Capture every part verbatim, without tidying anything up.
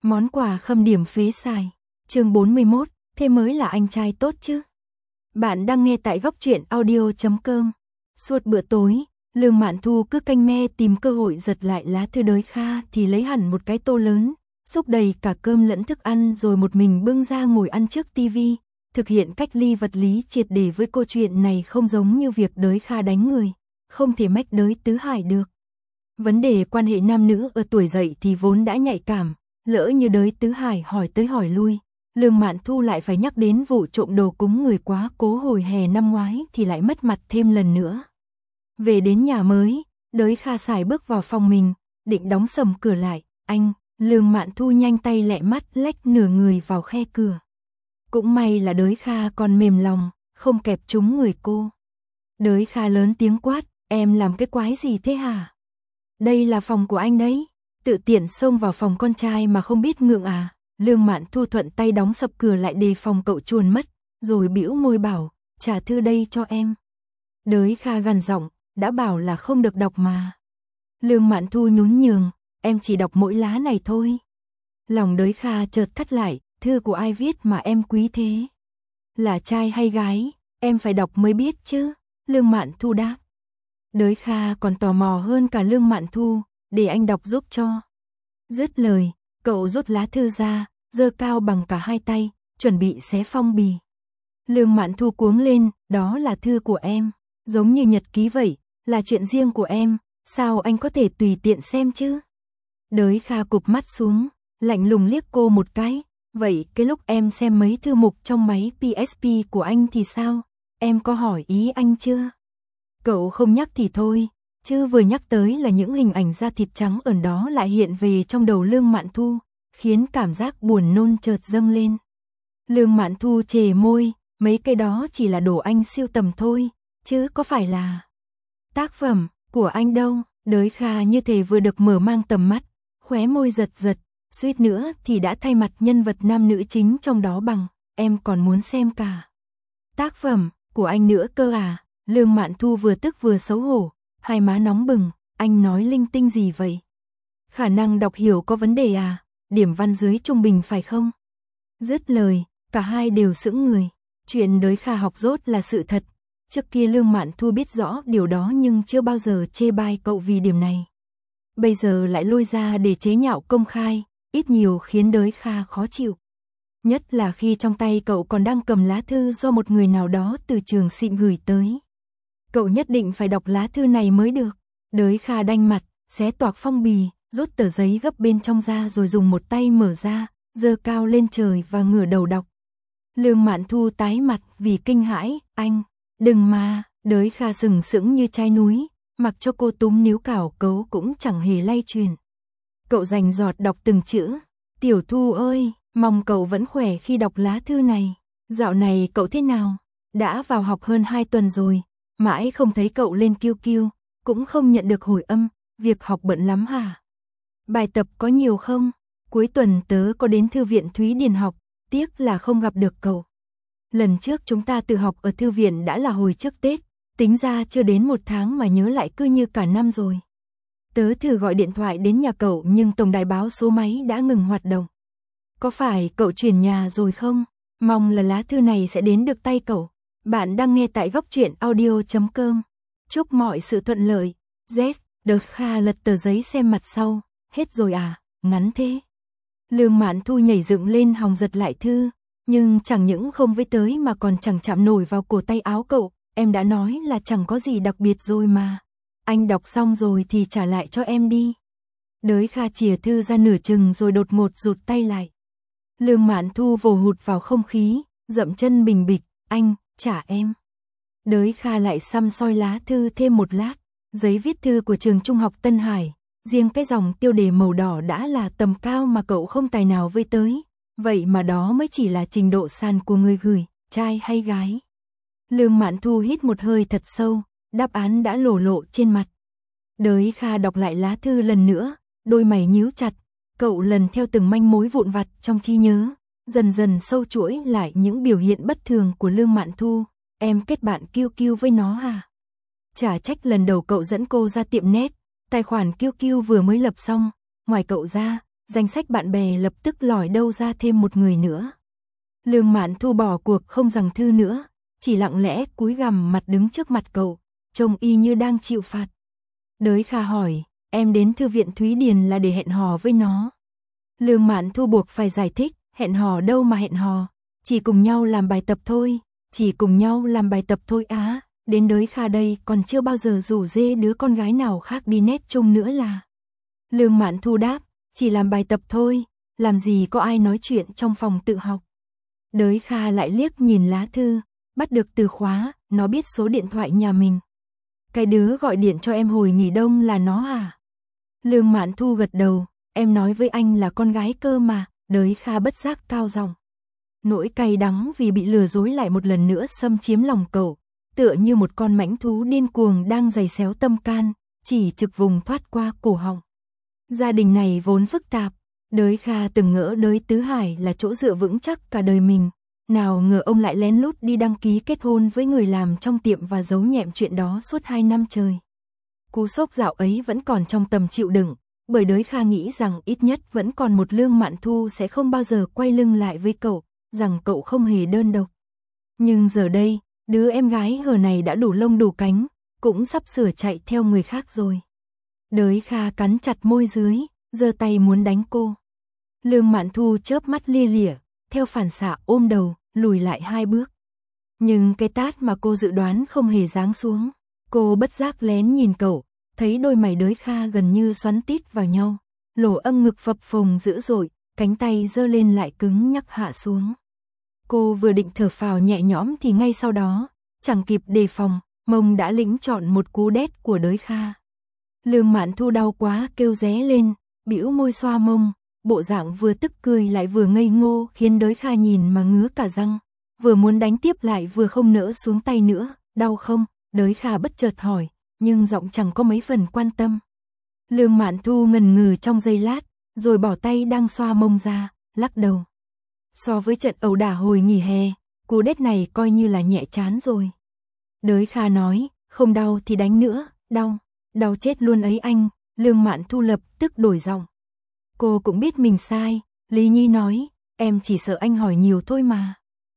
Món quà khâm điểm phế xài. Chương bốn mươi mốt, thế mới là anh trai tốt chứ. Bạn đang nghe tại góc truyện audio chấm com. Suốt bữa tối, Lương Mạn Thu cứ canh me tìm cơ hội giật lại lá thư Đới Kha thì lấy hẳn một cái tô lớn, xúc đầy cả cơm lẫn thức ăn rồi một mình bưng ra ngồi ăn trước tivi, thực hiện cách ly vật lý triệt để. Với câu chuyện này không giống như việc Đới Kha đánh người, không thể mách Đới Tứ Hải được. Vấn đề quan hệ nam nữ ở tuổi dậy thì vốn đã nhạy cảm, lỡ như Đới Tứ Hải hỏi tới hỏi lui, Lương Mạn Thu lại phải nhắc đến vụ trộm đồ cúng người quá cố hồi hè năm ngoái thì lại mất mặt thêm lần nữa. Về đến nhà mới, Đới Kha xài bước vào phòng mình, định đóng sầm cửa lại, anh, Lương Mạn Thu nhanh tay lẹ mắt lách nửa người vào khe cửa. Cũng may là Đới Kha còn mềm lòng, không kẹp trúng người cô. Đới Kha lớn tiếng quát, em làm cái quái gì thế hả? Đây là phòng của anh đấy, tự tiện xông vào phòng con trai mà không biết ngượng à? Lương Mạn Thu thuận tay đóng sập cửa lại đề phòng cậu chuồn mất, rồi bĩu môi bảo, trả thư đây cho em. Đới Kha gằn giọng, đã bảo là không được đọc mà. Lương Mạn Thu nhún nhường, em chỉ đọc mỗi lá này thôi. Lòng Đới Kha chợt thắt lại, thư của ai viết mà em quý thế? Là trai hay gái, em phải đọc mới biết chứ. Lương Mạn Thu đáp. Đới Kha còn tò mò hơn cả Lương Mạn Thu, để anh đọc giúp cho. Dứt lời, cậu rút lá thư ra, giơ cao bằng cả hai tay, chuẩn bị xé phong bì. Lương Mạn Thu cuống lên, đó là thư của em, giống như nhật ký vậy, là chuyện riêng của em, sao anh có thể tùy tiện xem chứ? Đới Kha cụp mắt xuống, lạnh lùng liếc cô một cái, vậy cái lúc em xem mấy thư mục trong máy pê ét pê của anh thì sao? Em có hỏi ý anh chưa? Cậu không nhắc thì thôi, chứ vừa nhắc tới là những hình ảnh da thịt trắng ẩn đó lại hiện về trong đầu Lương Mạn Thu, khiến cảm giác buồn nôn chợt dâng lên. Lương Mạn Thu chề môi, mấy cái đó chỉ là đồ anh sưu tầm thôi, chứ có phải là tác phẩm của anh đâu. Đới Kha như thể vừa được mở mang tầm mắt, khóe môi giật giật, suýt nữa thì đã thay mặt nhân vật nam nữ chính trong đó bằng, em còn muốn xem cả tác phẩm của anh nữa cơ à? Lương Mạn Thu vừa tức vừa xấu hổ, hai má nóng bừng, anh nói linh tinh gì vậy? Khả năng đọc hiểu có vấn đề à? Điểm văn dưới trung bình phải không? Dứt lời, cả hai đều sững người. Chuyện Đới Kha học dốt là sự thật. Trước kia Lương Mạn Thu biết rõ điều đó nhưng chưa bao giờ chê bai cậu vì điểm này. Bây giờ lại lôi ra để chế nhạo công khai, ít nhiều khiến Đới Kha khó chịu. Nhất là khi trong tay cậu còn đang cầm lá thư do một người nào đó từ trường xịn gửi tới. Cậu nhất định phải đọc lá thư này mới được. Đới Kha đanh mặt, xé toạc phong bì, rút tờ giấy gấp bên trong ra rồi dùng một tay mở ra, giơ cao lên trời và ngửa đầu đọc. Lương Mạn Thu tái mặt vì kinh hãi, anh, đừng mà. Đới Kha sừng sững như chai núi, mặc cho cô túm níu cào cấu cũng chẳng hề lay truyền. Cậu rành rọt đọc từng chữ, Tiểu Thu ơi, mong cậu vẫn khỏe khi đọc lá thư này. Dạo này cậu thế nào? Đã vào học hơn hai tuần rồi, mãi không thấy cậu lên kiu kiu, cũng không nhận được hồi âm, việc học bận lắm hả? Bài tập có nhiều không? Cuối tuần tớ có đến thư viện Thúy Điền học, tiếc là không gặp được cậu. Lần trước chúng ta tự học ở thư viện đã là hồi trước Tết, tính ra chưa đến một tháng mà nhớ lại cứ như cả năm rồi. Tớ thử gọi điện thoại đến nhà cậu nhưng tổng đài báo số máy đã ngừng hoạt động. Có phải cậu chuyển nhà rồi không? Mong là lá thư này sẽ đến được tay cậu. Bạn đang nghe tại góc truyện audio chấm com. Chúc mọi sự thuận lợi. Z. Đới Kha lật tờ giấy xem mặt sau. Hết rồi à? Ngắn thế. Lương Mạn Thu nhảy dựng lên hòng giật lại thư, nhưng chẳng những không với tới mà còn chẳng chạm nổi vào cổ tay áo cậu. Em đã nói là chẳng có gì đặc biệt rồi mà. Anh đọc xong rồi thì trả lại cho em đi. Đới Kha chìa thư ra nửa chừng rồi đột ngột rụt tay lại. Lương Mạn Thu vồ hụt vào không khí, dậm chân bình bịch, anh, trả em. Đới Kha lại xăm soi lá thư thêm một lát, giấy viết thư của trường trung học Tân Hải, riêng cái dòng tiêu đề màu đỏ đã là tầm cao mà cậu không tài nào với tới, vậy mà đó mới chỉ là trình độ sàn của người gửi, trai hay gái. Lương Mạn Thu hít một hơi thật sâu, đáp án đã lổ lộ trên mặt. Đới Kha đọc lại lá thư lần nữa, đôi mày nhíu chặt, cậu lần theo từng manh mối vụn vặt trong trí nhớ, dần dần sâu chuỗi lại những biểu hiện bất thường của Lương Mạn Thu. Em kết bạn kiu kiu với nó à? Chả trách lần đầu cậu dẫn cô ra tiệm net, tài khoản kiu kiu vừa mới lập xong, ngoài cậu ra, danh sách bạn bè lập tức lòi đâu ra thêm một người nữa. Lương Mạn Thu bỏ cuộc không giằng thư nữa, chỉ lặng lẽ cúi gằm mặt đứng trước mặt cậu, trông y như đang chịu phạt. Đới Kha hỏi, em đến thư viện Thúy Điền là để hẹn hò với nó. Lương Mạn Thu buộc phải giải thích, hẹn hò đâu mà hẹn hò, chỉ cùng nhau làm bài tập thôi, chỉ cùng nhau làm bài tập thôi á, đến Đới Kha đây còn chưa bao giờ rủ rê đứa con gái nào khác đi nét chung nữa là. Lương Mạn Thu đáp, chỉ làm bài tập thôi, làm gì có ai nói chuyện trong phòng tự học. Đới Kha lại liếc nhìn lá thư, bắt được từ khóa, nó biết số điện thoại nhà mình. Cái đứa gọi điện cho em hồi nghỉ đông là nó à? Lương Mạn Thu gật đầu, em nói với anh là con gái cơ mà. Đới Kha bất giác cao giọng. Nỗi cay đắng vì bị lừa dối lại một lần nữa xâm chiếm lòng cậu, tựa như một con mãnh thú điên cuồng đang giày xéo tâm can, chỉ trực vùng thoát qua cổ họng. Gia đình này vốn phức tạp, Đới Kha từng ngỡ Đới Tứ Hải là chỗ dựa vững chắc cả đời mình, nào ngờ ông lại lén lút đi đăng ký kết hôn với người làm trong tiệm và giấu nhẹm chuyện đó suốt hai năm trời. Cú sốc dạo ấy vẫn còn trong tầm chịu đựng, bởi Đới Kha nghĩ rằng ít nhất vẫn còn một Lương Mạn Thu sẽ không bao giờ quay lưng lại với cậu, rằng cậu không hề đơn độc. Nhưng giờ đây, đứa em gái hờ này đã đủ lông đủ cánh, cũng sắp sửa chạy theo người khác rồi. Đới Kha cắn chặt môi dưới, giơ tay muốn đánh cô. Lương Mạn Thu chớp mắt lia lịa, theo phản xạ ôm đầu, lùi lại hai bước. Nhưng cái tát mà cô dự đoán không hề giáng xuống. Cô bất giác lén nhìn cậu, thấy đôi mày Đới Kha gần như xoắn tít vào nhau, lỗ âm ngực phập phồng dữ dội, cánh tay giơ lên lại cứng nhắc hạ xuống. Cô vừa định thở phào nhẹ nhõm thì ngay sau đó, chẳng kịp đề phòng, mông đã lĩnh trọn một cú đét của Đới Kha. Lương Mạn Thu đau quá kêu ré lên, bĩu môi xoa mông, bộ dạng vừa tức cười lại vừa ngây ngô khiến Đới Kha nhìn mà ngứa cả răng, vừa muốn đánh tiếp lại vừa không nỡ xuống tay nữa. Đau không? Đới Kha bất chợt hỏi, nhưng giọng chẳng có mấy phần quan tâm. Lương Mạn Thu ngần ngừ trong giây lát, rồi bỏ tay đang xoa mông ra, lắc đầu. So với trận ẩu đả hồi nghỉ hè, cú đét này coi như là nhẹ chán rồi. Đới Kha nói, không đau thì đánh nữa, đau, đau chết luôn ấy anh. Lương Mạn Thu lập tức đổi giọng. Cô cũng biết mình sai, Lý Nhi nói, em chỉ sợ anh hỏi nhiều thôi mà.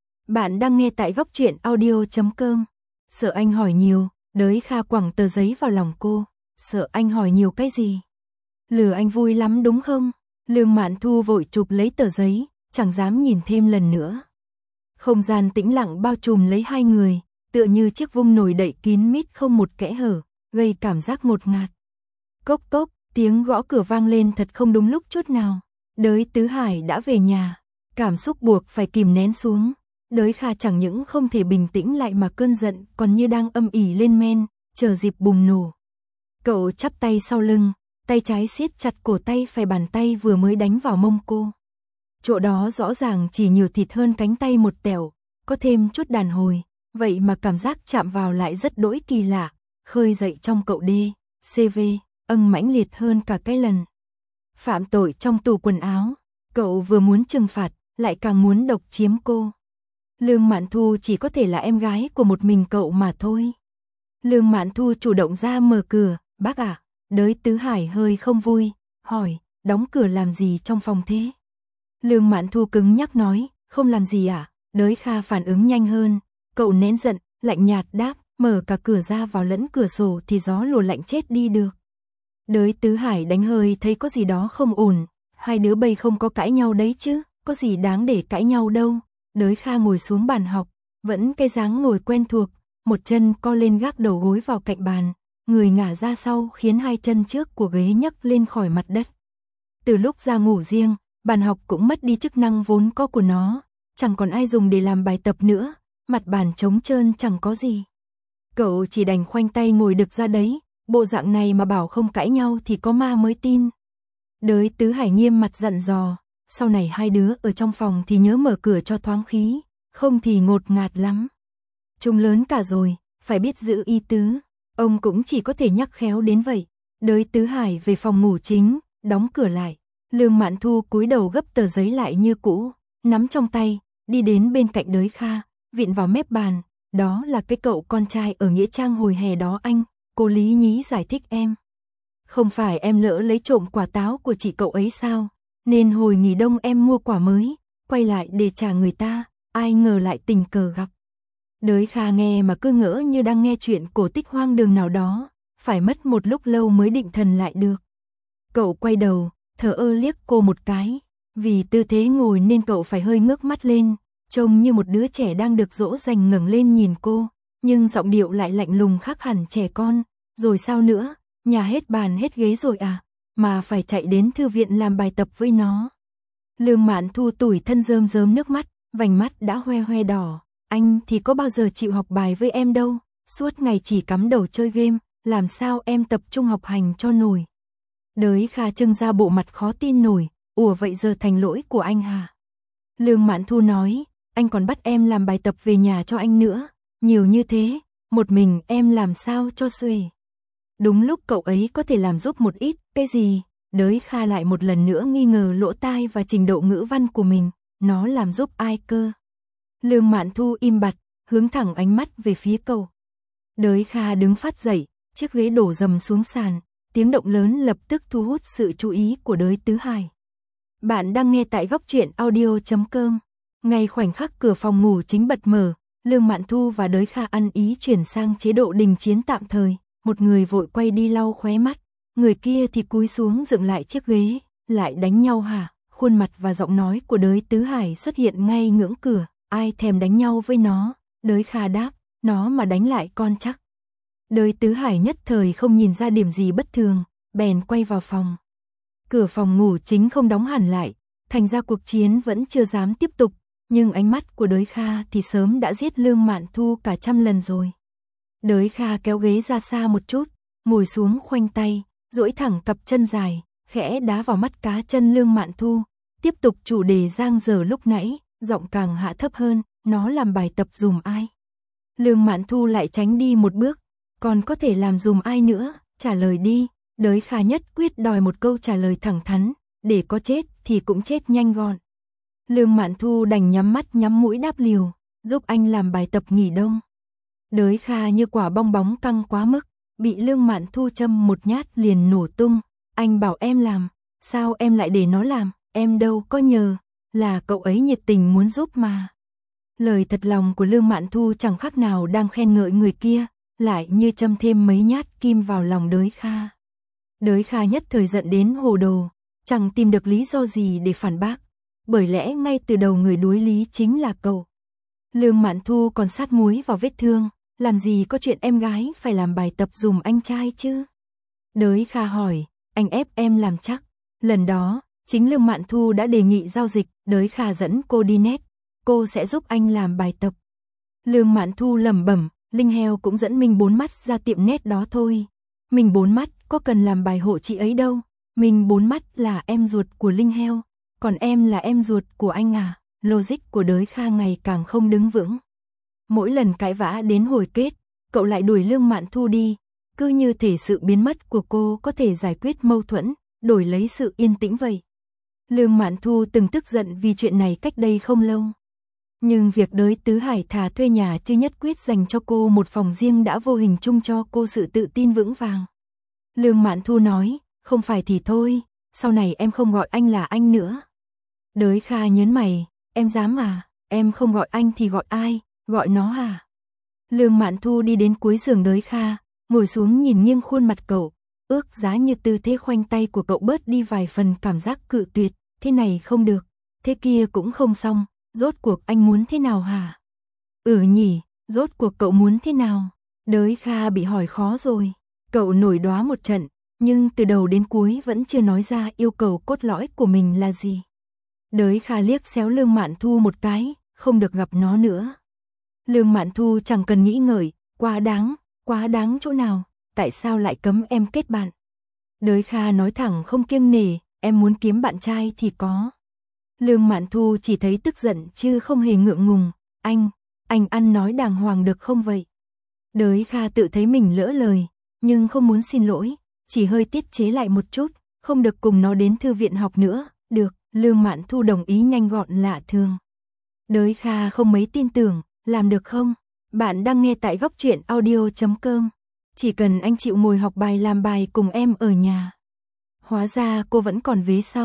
Bạn đang nghe tại góc truyện audio chấm com. Sợ anh hỏi nhiều, Đới Kha quẳng tờ giấy vào lòng cô. Sợ anh hỏi nhiều cái gì? Lừa anh vui lắm đúng không? Lương Mạn Thu vội chụp lấy tờ giấy, chẳng dám nhìn thêm lần nữa. Không gian tĩnh lặng bao trùm lấy hai người, tựa như chiếc vung nồi đậy kín mít không một kẽ hở, gây cảm giác ngột ngạt. Cốc cốc, tiếng gõ cửa vang lên thật không đúng lúc chút nào. Đới Tứ Hải đã về nhà, cảm xúc buộc phải kìm nén xuống. Đới Kha chẳng những không thể bình tĩnh lại mà cơn giận còn như đang âm ỉ lên men, chờ dịp bùng nổ. Cậu chắp tay sau lưng, tay trái siết chặt cổ tay phải bàn tay vừa mới đánh vào mông cô. Chỗ đó rõ ràng chỉ nhiều thịt hơn cánh tay một tẹo, có thêm chút đàn hồi, vậy mà cảm giác chạm vào lại rất đỗi kỳ lạ, khơi dậy trong cậu đê, xê vê, âng mãnh liệt hơn cả cái lần phạm tội trong tủ quần áo. Cậu vừa muốn trừng phạt, lại càng muốn độc chiếm cô. Lương Mạn Thu chỉ có thể là em gái của một mình cậu mà thôi. Lương Mạn Thu chủ động ra mở cửa, bác à, Đới Tứ Hải hơi không vui, hỏi, đóng cửa làm gì trong phòng thế? Lương Mạn Thu cứng nhắc nói, không làm gì à? Đới Kha phản ứng nhanh hơn, cậu nén giận, lạnh nhạt đáp, mở cả cửa ra vào lẫn cửa sổ thì gió lùa lạnh chết đi được. Đới Tứ Hải đánh hơi thấy có gì đó không ổn, hai đứa bây không có cãi nhau đấy chứ, có gì đáng để cãi nhau đâu. Đới Kha ngồi xuống bàn học, vẫn cái dáng ngồi quen thuộc, một chân co lên gác đầu gối vào cạnh bàn, người ngả ra sau khiến hai chân trước của ghế nhấc lên khỏi mặt đất. Từ lúc ra ngủ riêng, bàn học cũng mất đi chức năng vốn có của nó, chẳng còn ai dùng để làm bài tập nữa, mặt bàn trống trơn chẳng có gì. Cậu chỉ đành khoanh tay ngồi đực ra đấy, bộ dạng này mà bảo không cãi nhau thì có ma mới tin. Đới Tứ Hải nghiêm mặt dặn dò, sau này hai đứa ở trong phòng thì nhớ mở cửa cho thoáng khí, không thì ngột ngạt lắm. Chúng lớn cả rồi, phải biết giữ y tứ. Ông cũng chỉ có thể nhắc khéo đến vậy. Đới Tứ Hải về phòng ngủ chính, đóng cửa lại. Lương Mạn Thu cúi đầu gấp tờ giấy lại như cũ, nắm trong tay, đi đến bên cạnh Đới Kha, vịn vào mép bàn. Đó là cái cậu con trai ở Nghĩa Trang hồi hè đó anh, cô Lý Nhí giải thích em. Không phải em lỡ lấy trộm quả táo của chị cậu ấy sao? nên hồi nghỉ đông em mua quả mới, quay lại để trả người ta, ai ngờ lại tình cờ gặp. Đới Kha nghe mà cứ ngỡ như đang nghe chuyện cổ tích hoang đường nào đó, phải mất một lúc lâu mới định thần lại được. Cậu quay đầu, thờ ơ liếc cô một cái, vì tư thế ngồi nên cậu phải hơi ngước mắt lên, trông như một đứa trẻ đang được dỗ dành ngẩng lên nhìn cô, nhưng giọng điệu lại lạnh lùng khác hẳn trẻ con. Rồi sao nữa, nhà hết bàn hết ghế rồi à, mà phải chạy đến thư viện làm bài tập với nó. Lương Mạn Thu tủi thân rơm rớm nước mắt, vành mắt đã hoe hoe đỏ. Anh thì có bao giờ chịu học bài với em đâu, suốt ngày chỉ cắm đầu chơi game, làm sao em tập trung học hành cho nổi. Đới Kha trưng ra bộ mặt khó tin nổi, ủa vậy giờ thành lỗi của anh hả? Lương Mạn Thu nói, anh còn bắt em làm bài tập về nhà cho anh nữa, nhiều như thế, một mình em làm sao cho xuể. Đúng lúc cậu ấy có thể làm giúp một ít, cái gì? Đới Kha lại một lần nữa nghi ngờ lỗ tai và trình độ ngữ văn của mình, nó làm giúp ai cơ? Lương Mạn Thu im bặt, hướng thẳng ánh mắt về phía cậu. Đới Kha đứng phát dậy, chiếc ghế đổ dầm xuống sàn, tiếng động lớn lập tức thu hút sự chú ý của Đới Tứ Hải. Bạn đang nghe tại góc truyện audio chấm com. Ngay khoảnh khắc cửa phòng ngủ chính bật mở, Lương Mạn Thu và Đới Kha ăn ý chuyển sang chế độ đình chiến tạm thời, một người vội quay đi lau khóe mắt, người kia thì cúi xuống dựng lại chiếc ghế, lại đánh nhau hả? Khuôn mặt và giọng nói của Đới Tứ Hải xuất hiện ngay ngưỡng cửa, ai thèm đánh nhau với nó? Đới Kha đáp, nó mà đánh lại con chắc. Đới Tứ Hải nhất thời không nhìn ra điểm gì bất thường, bèn quay vào phòng. Cửa phòng ngủ chính không đóng hẳn lại, thành ra cuộc chiến vẫn chưa dám tiếp tục, nhưng ánh mắt của Đới Kha thì sớm đã giết Lương Mạn Thu cả trăm lần rồi. Đới Kha kéo ghế ra xa một chút, ngồi xuống khoanh tay, duỗi thẳng cặp chân dài, khẽ đá vào mắt cá chân Lương Mạn Thu, tiếp tục chủ đề giang dở lúc nãy, giọng càng hạ thấp hơn, nó làm bài tập dùm ai? Lương Mạn Thu lại tránh đi một bước, còn có thể làm dùm ai nữa, trả lời đi. Đới Kha nhất quyết đòi một câu trả lời thẳng thắn, để có chết thì cũng chết nhanh gọn. Lương Mạn Thu đành nhắm mắt nhắm mũi đáp liều, giúp anh làm bài tập nghỉ đông. Đới Kha như quả bong bóng căng quá mức, bị Lương Mạn Thu châm một nhát liền nổ tung. Anh bảo em làm, sao em lại để nó làm, em đâu có nhờ, là cậu ấy nhiệt tình muốn giúp mà. Lời thật lòng của Lương Mạn Thu chẳng khác nào đang khen ngợi người kia, lại như châm thêm mấy nhát kim vào lòng Đới Kha. Đới Kha nhất thời giận đến hồ đồ, chẳng tìm được lý do gì để phản bác, bởi lẽ ngay từ đầu người đối lý chính là cậu. Lương Mạn Thu còn sát muối vào vết thương, làm gì có chuyện em gái phải làm bài tập dùm anh trai chứ? Đới Kha hỏi, anh ép em làm chắc. Lần đó, chính Lương Mạn Thu đã đề nghị giao dịch, Đới Kha dẫn cô đi net, cô sẽ giúp anh làm bài tập. Lương Mạn Thu lẩm bẩm, Linh Heo cũng dẫn mình bốn mắt ra tiệm net đó thôi. Mình bốn mắt có cần làm bài hộ chị ấy đâu, mình bốn mắt là em ruột của Linh Heo, còn em là em ruột của anh à. Logic của Đới Kha ngày càng không đứng vững. Mỗi lần cãi vã đến hồi kết, cậu lại đuổi Lương Mạn Thu đi, cứ như thể sự biến mất của cô có thể giải quyết mâu thuẫn, đổi lấy sự yên tĩnh vậy. Lương Mạn Thu từng tức giận vì chuyện này cách đây không lâu. Nhưng việc Đới Tứ Hải thà thuê nhà chứ nhất quyết dành cho cô một phòng riêng đã vô hình chung cho cô sự tự tin vững vàng. Lương Mạn Thu nói, không phải thì thôi, sau này em không gọi anh là anh nữa. Đới Kha nhớn mày, em dám à, em không gọi anh thì gọi ai, gọi nó à? Lương Mạn Thu đi đến cuối giường Đới Kha, ngồi xuống nhìn nghiêng khuôn mặt cậu, ước giá như tư thế khoanh tay của cậu bớt đi vài phần cảm giác cự tuyệt, thế này không được, thế kia cũng không xong, rốt cuộc anh muốn thế nào hả? Ừ nhỉ, rốt cuộc cậu muốn thế nào? Đới Kha bị hỏi khó rồi, cậu nổi đoá một trận, nhưng từ đầu đến cuối vẫn chưa nói ra yêu cầu cốt lõi của mình là gì. Đới Kha liếc xéo Lương Mạn Thu một cái, không được gặp nó nữa. Lương Mạn Thu chẳng cần nghĩ ngợi, quá đáng, quá đáng chỗ nào, tại sao lại cấm em kết bạn? Đới Kha nói thẳng không kiêng nể, em muốn kiếm bạn trai thì có. Lương Mạn Thu chỉ thấy tức giận chứ không hề ngượng ngùng, anh, anh ăn nói đàng hoàng được không vậy? Đới Kha tự thấy mình lỡ lời, nhưng không muốn xin lỗi, chỉ hơi tiết chế lại một chút, không được cùng nó đến thư viện học nữa, được, Lương Mạn Thu đồng ý nhanh gọn lạ thường. Đới Kha không mấy tin tưởng, làm được không? Bạn đang nghe tại góc truyện audio chấm com. Chỉ cần anh chịu ngồi học bài làm bài cùng em ở nhà. Hóa ra cô vẫn còn vế sau.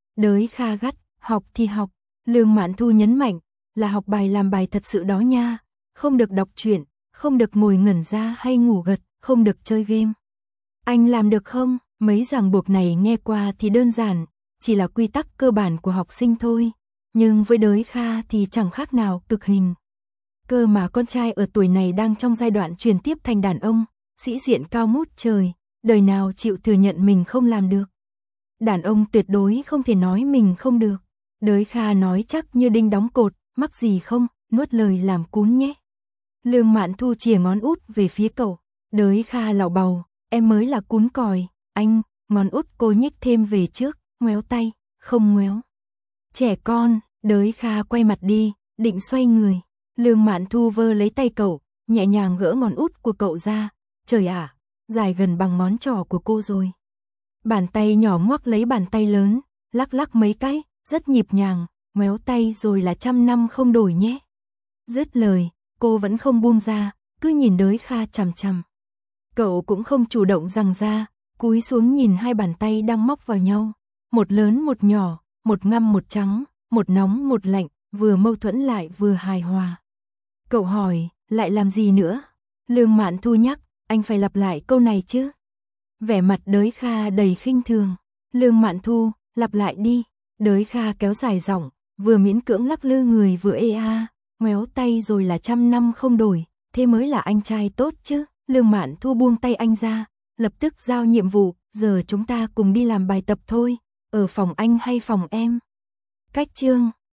Đới Kha gắt, học thì học. Lương Mạn Thu nhấn mạnh, là học bài làm bài thật sự đó nha. Không được đọc truyện, không được ngồi ngẩn ra hay ngủ gật, không được chơi game. Anh làm được không? Mấy ràng buộc này nghe qua thì đơn giản, chỉ là quy tắc cơ bản của học sinh thôi. Nhưng với Đới Kha thì chẳng khác nào cực hình. Cơ mà con trai ở tuổi này đang trong giai đoạn chuyển tiếp thành đàn ông, sĩ diện cao ngút trời, đời nào chịu thừa nhận mình không làm được. Đàn ông tuyệt đối không thể nói mình không được. Đới Kha nói chắc như đinh đóng cột, mắc gì không, nuốt lời làm cún nhé. Lương Mạn Thu chìa ngón út về phía cậu. Đới Kha lảo bầu, em mới là cún còi, anh, ngón út cô nhích thêm về trước, ngoéo tay, không ngoéo. Trẻ con, Đới Kha quay mặt đi, định xoay người. Lương Mạn Thu vơ lấy tay cậu, nhẹ nhàng gỡ ngón út của cậu ra. Trời ạ, dài gần bằng ngón trỏ của cô rồi. Bàn tay nhỏ ngoắc lấy bàn tay lớn, lắc lắc mấy cái, rất nhịp nhàng, ngoéo tay rồi là trăm năm không đổi nhé. Dứt lời, cô vẫn không buông ra, cứ nhìn Đới Kha chằm chằm. Cậu cũng không chủ động giằng ra, cúi xuống nhìn hai bàn tay đang móc vào nhau. Một lớn một nhỏ, một ngăm một trắng, một nóng một lạnh, vừa mâu thuẫn lại vừa hài hòa. Cậu hỏi, lại làm gì nữa? Lương Mạn Thu nhắc, anh phải lặp lại câu này chứ. Vẻ mặt Đới Kha đầy khinh thường. Lương Mạn Thu, lặp lại đi. Đới Kha kéo dài giọng, vừa miễn cưỡng lắc lư người vừa ê a, ngoéo tay rồi là trăm năm không đổi, thế mới là anh trai tốt chứ. Lương Mạn Thu buông tay anh ra, lập tức giao nhiệm vụ, giờ chúng ta cùng đi làm bài tập thôi, ở phòng anh hay phòng em? Cách chương